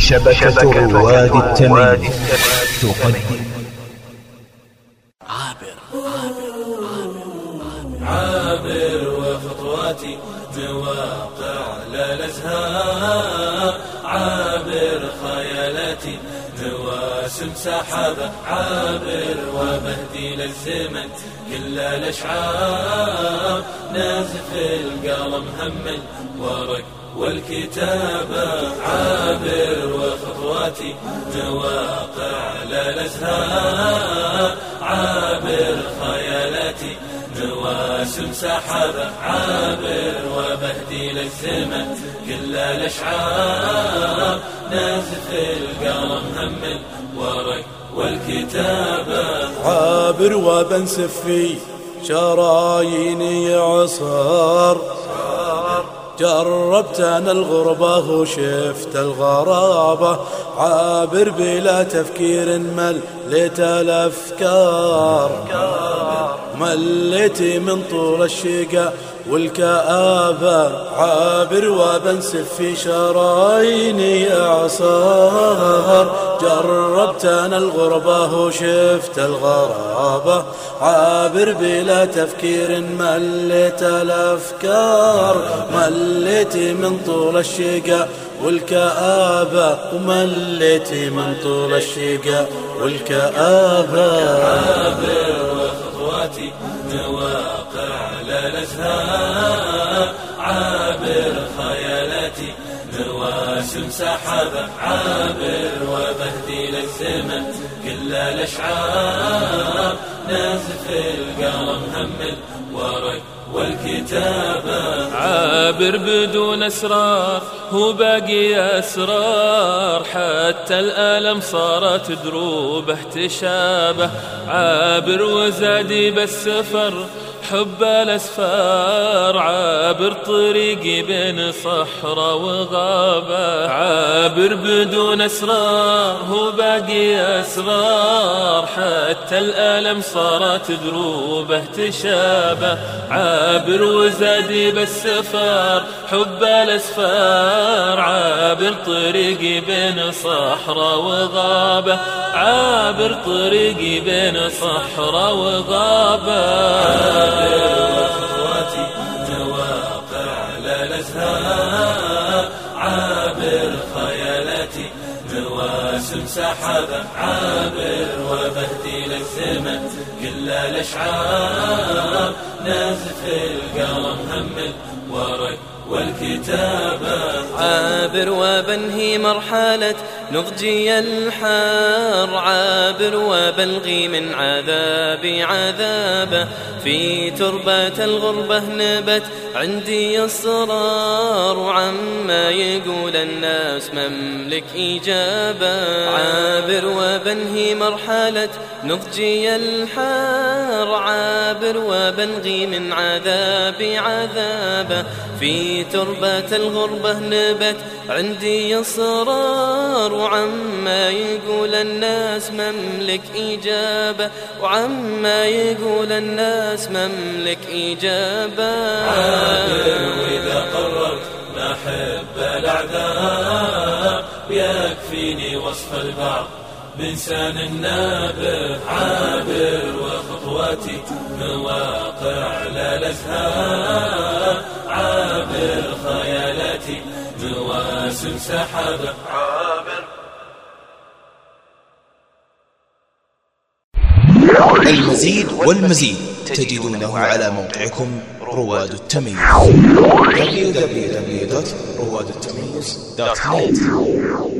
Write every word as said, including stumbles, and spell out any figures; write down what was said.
شبكة رواد التمييز تقدم عابر عابر وخطواتي مواقع للأزهار، عابر خيالاتي نواسم سحابة، عابر وبهدي للزمن كل الأشعار، نازف القلم هم الورق والكتابة، عابر وخطواتي مواقع للأزهار، عابر خيالاتي نواسم سحابة، عابر وبهدي للزمن كل الأشعار، نازف القلم هم الورق والكتابة، عابر وبنسف في شراييني عصار، جربت أنا الغربة وشفت الغرابة، عابر بلا تفكير مليت الأفكار، مليت من طول الشقاء والكآبة، عابر وبنسف في شراييني عصار، جربت أنا الغربة وشفت الغرابة، عابر بلا تفكير مليت الأفكار، مليت من طول الشقاء والكآبة، ومليت من طول الشقاء والكآبة، عابر وخطواتي مواقع للأزهار، عابر خيالاتي نواسم سحابة، عابر وبهدي للزمن كل الأشعار، نازف القلم هم الورق والكتابة، عابر بدون أسرار هو باقي أسرار، حتى الألم صارت دروبه تشابه، عابر وزادي بالسفر حب الأسفار، عابر طريقي بين صحراء وغابة، عابر بدون أسرار هو باقي أسرار، حتى الألم صارت دروبه تشابه، عابر وزادي بالسفر حب الأسفار، عابر طريقي بين صحراء وغابة، عابر طريقي بين صحراء وغابة، وخطواتي مواقع للأزهار، عابر خيالاتي نواسم سحابة، عابر وبهدي للزمن كل الأشعار، نازف القلم هم الورق والكتابة، عابر وبنهي مرحلة نضجي الحار، عابر وبلغي من عذابي عذابه، في تربة الغربة نبت عندي إصرار، وعما يقول الناس مملك إجابة، عابر وبنهي مرحلة نضجي الحار، عابر وبلغي من عذابي عذابه، في تربة الغربة نبت عندي إصرار، وعما يقول الناس مملك إجابة، وعما يقول الناس مملك إجابة، عابر وإذا قررت ما أحب الأعذار، يكفيني وصف البعض بإنسان النابر، عابر وخطواتي مواقع للأزهار، عابر خيالاتي نواسم سحابة، عابر. المزيد والمزيد تجدونه على موقعكم رواد التمييز دبليو دبليو دبليو دوت رواد التمييز دوت نت.